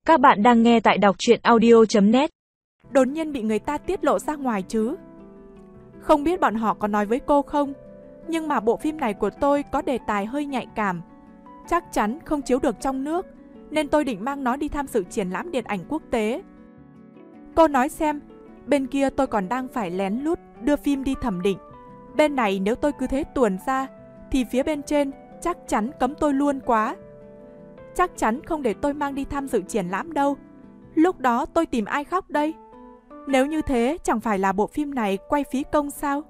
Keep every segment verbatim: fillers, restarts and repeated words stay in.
Các bạn đang nghe tại đọc truyện audio chấm net. Đột nhiên bị người ta tiết lộ ra ngoài chứ. Không biết bọn họ có nói với cô không, nhưng mà bộ phim này của tôi có đề tài hơi nhạy cảm, chắc chắn không chiếu được trong nước, nên tôi định mang nó đi tham dự triển lãm điện ảnh quốc tế. Cô nói xem, bên kia tôi còn đang phải lén lút đưa phim đi thẩm định. Bên này nếu tôi cứ thế tuồn ra, thì phía bên trên chắc chắn cấm tôi luôn quá. Chắc chắn không để tôi mang đi tham dự triển lãm đâu. Lúc đó tôi tìm ai khóc đây? Nếu như thế chẳng phải là bộ phim này quay phí công sao?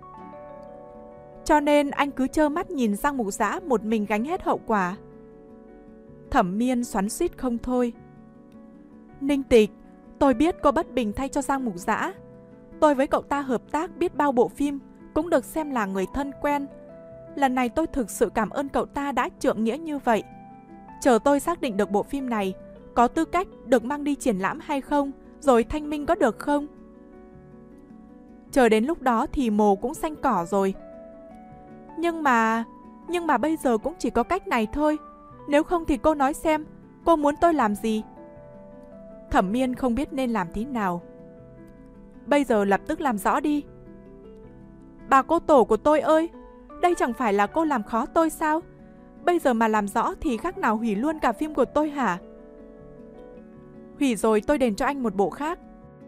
Cho nên anh cứ trơ mắt nhìn Giang Mục Dã một mình gánh hết hậu quả. Thẩm Miên xoắn xuýt không thôi. Ninh Tịch, tôi biết cô bất bình thay cho Giang Mục Dã. Tôi với cậu ta hợp tác biết bao bộ phim, cũng được xem là người thân quen. Lần này tôi thực sự cảm ơn cậu ta đã trượng nghĩa như vậy. Chờ tôi xác định được bộ phim này có tư cách được mang đi triển lãm hay không, rồi thanh minh có được không? Chờ đến lúc đó thì mồ cũng xanh cỏ rồi. Nhưng mà... Nhưng mà bây giờ cũng chỉ có cách này thôi. Nếu không thì cô nói xem, cô muốn tôi làm gì? Thẩm Miên không biết nên làm thế nào. Bây giờ lập tức làm rõ đi. Bà cô tổ của tôi ơi, đây chẳng phải là cô làm khó tôi sao? Bây giờ mà làm rõ thì khác nào hủy luôn cả phim của tôi hả? Hủy rồi tôi đền cho anh một bộ khác.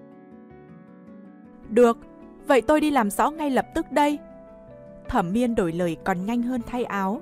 Được, vậy tôi đi làm rõ ngay lập tức đây. Thẩm Miên đổi lời còn nhanh hơn thay áo.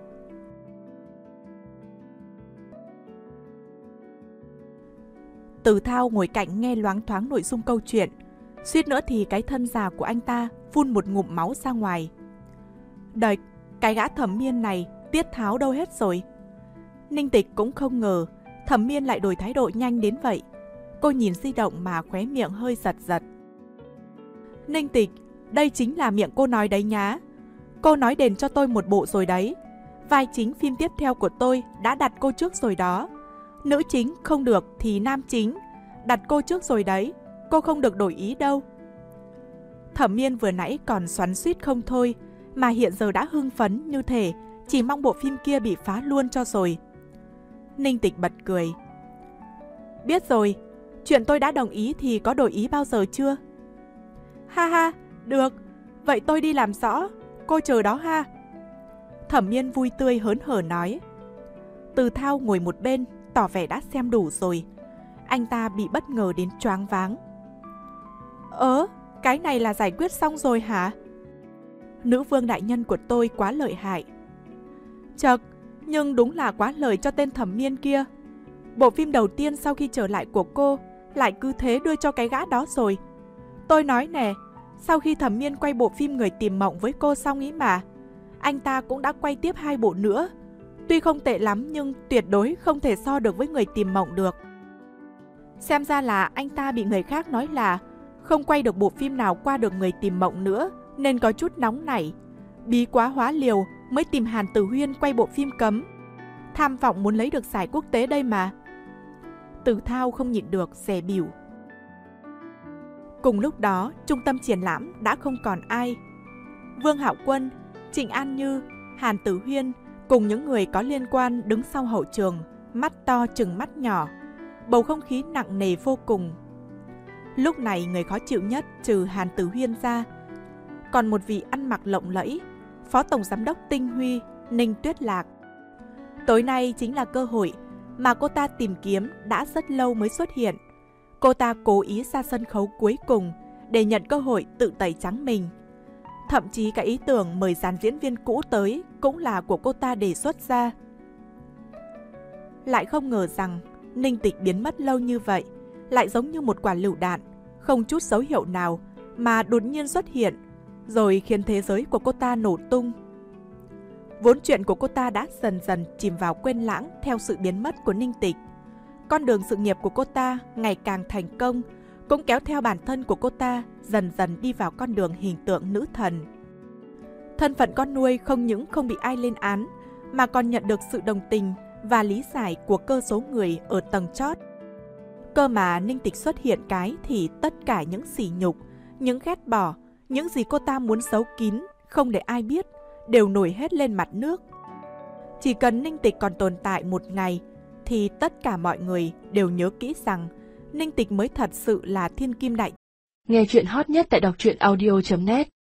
Từ Thao ngồi cạnh nghe loáng thoáng nội dung câu chuyện, suýt nữa thì cái thân già của anh ta phun một ngụm máu ra ngoài. Đợi, cái gã Thẩm Miên này tiết tháo đâu hết rồi? Ninh Tịch cũng không ngờ Thẩm Miên lại đổi thái độ nhanh đến vậy. Cô nhìn di động mà khóe miệng hơi giật giật. Ninh Tịch, đây chính là miệng cô nói đấy nhá. Cô nói đền cho tôi một bộ rồi đấy. Vai chính phim tiếp theo của tôi đã đặt cô trước rồi đó. Nữ chính không được thì nam chính, đặt cô trước rồi đấy. Cô không được đổi ý đâu. Thẩm Miên vừa nãy còn xoắn xuýt không thôi, mà hiện giờ đã hưng phấn như thể chỉ mong bộ phim kia bị phá luôn cho rồi. Ninh Tịch bật cười. Biết rồi, chuyện tôi đã đồng ý thì có đổi ý bao giờ chưa? Ha ha, được, vậy tôi đi làm rõ, cô chờ đó ha. Thẩm Miên vui tươi hớn hở nói. Từ Thao ngồi một bên, tỏ vẻ đã xem đủ rồi. Anh ta bị bất ngờ đến choáng váng. Ớ, cái này là giải quyết xong rồi hả? Nữ vương đại nhân của tôi quá lợi hại. Chật, nhưng đúng là quá lời cho tên Thẩm Miên kia. Bộ phim đầu tiên sau khi trở lại của cô lại cứ thế đưa cho cái gã đó rồi. Tôi nói nè, sau khi Thẩm Miên quay bộ phim Người Tìm Mộng với cô xong ý mà, anh ta cũng đã quay tiếp hai bộ nữa. Tuy không tệ lắm nhưng tuyệt đối không thể so được với Người Tìm Mộng được. Xem ra là anh ta bị người khác nói là không quay được bộ phim nào qua được Người Tìm Mộng nữa, nên có chút nóng nảy. Bí quá hóa liều mới tìm Hàn Tử Huyên quay bộ phim cấm. Tham vọng muốn lấy được giải quốc tế đây mà. Từ Thao không nhịn được dè bỉu. Cùng lúc đó, trung tâm triển lãm đã không còn ai. Vương Hạo Quân, Trịnh An Như, Hàn Tử Huyên cùng những người có liên quan đứng sau hậu trường, mắt to chừng mắt nhỏ. Bầu không khí nặng nề vô cùng. Lúc này người khó chịu nhất trừ Hàn Tử Huyên ra, còn một vị ăn mặc lộng lẫy, Phó Tổng Giám đốc Tinh Huy, Ninh Tuyết Lạc. Tối nay chính là cơ hội mà cô ta tìm kiếm đã rất lâu mới xuất hiện. Cô ta cố ý ra sân khấu cuối cùng để nhận cơ hội tự tẩy trắng mình. Thậm chí cả ý tưởng mời dàn diễn viên cũ tới cũng là của cô ta đề xuất ra. Lại không ngờ rằng Ninh Tịch biến mất lâu như vậy, lại giống như một quả lựu đạn, không chút dấu hiệu nào mà đột nhiên xuất hiện, rồi khiến thế giới của cô ta nổ tung. Vốn chuyện của cô ta đã dần dần chìm vào quên lãng theo sự biến mất của Ninh Tịch. Con đường sự nghiệp của cô ta ngày càng thành công, cũng kéo theo bản thân của cô ta dần dần đi vào con đường hình tượng nữ thần. Thân phận con nuôi không những không bị ai lên án, mà còn nhận được sự đồng tình và lý giải của cơ số người ở tầng chót. Cơ mà Ninh Tịch xuất hiện cái thì tất cả những sỉ nhục, những ghét bỏ, những gì cô ta muốn giấu kín, không để ai biết, đều nổi hết lên mặt nước. Chỉ cần Ninh Tịch còn tồn tại một ngày, thì tất cả mọi người đều nhớ kỹ rằng Ninh Tịch mới thật sự là thiên kim đại. Nghe chuyện hot nhất tại đọc truyện audio chấm net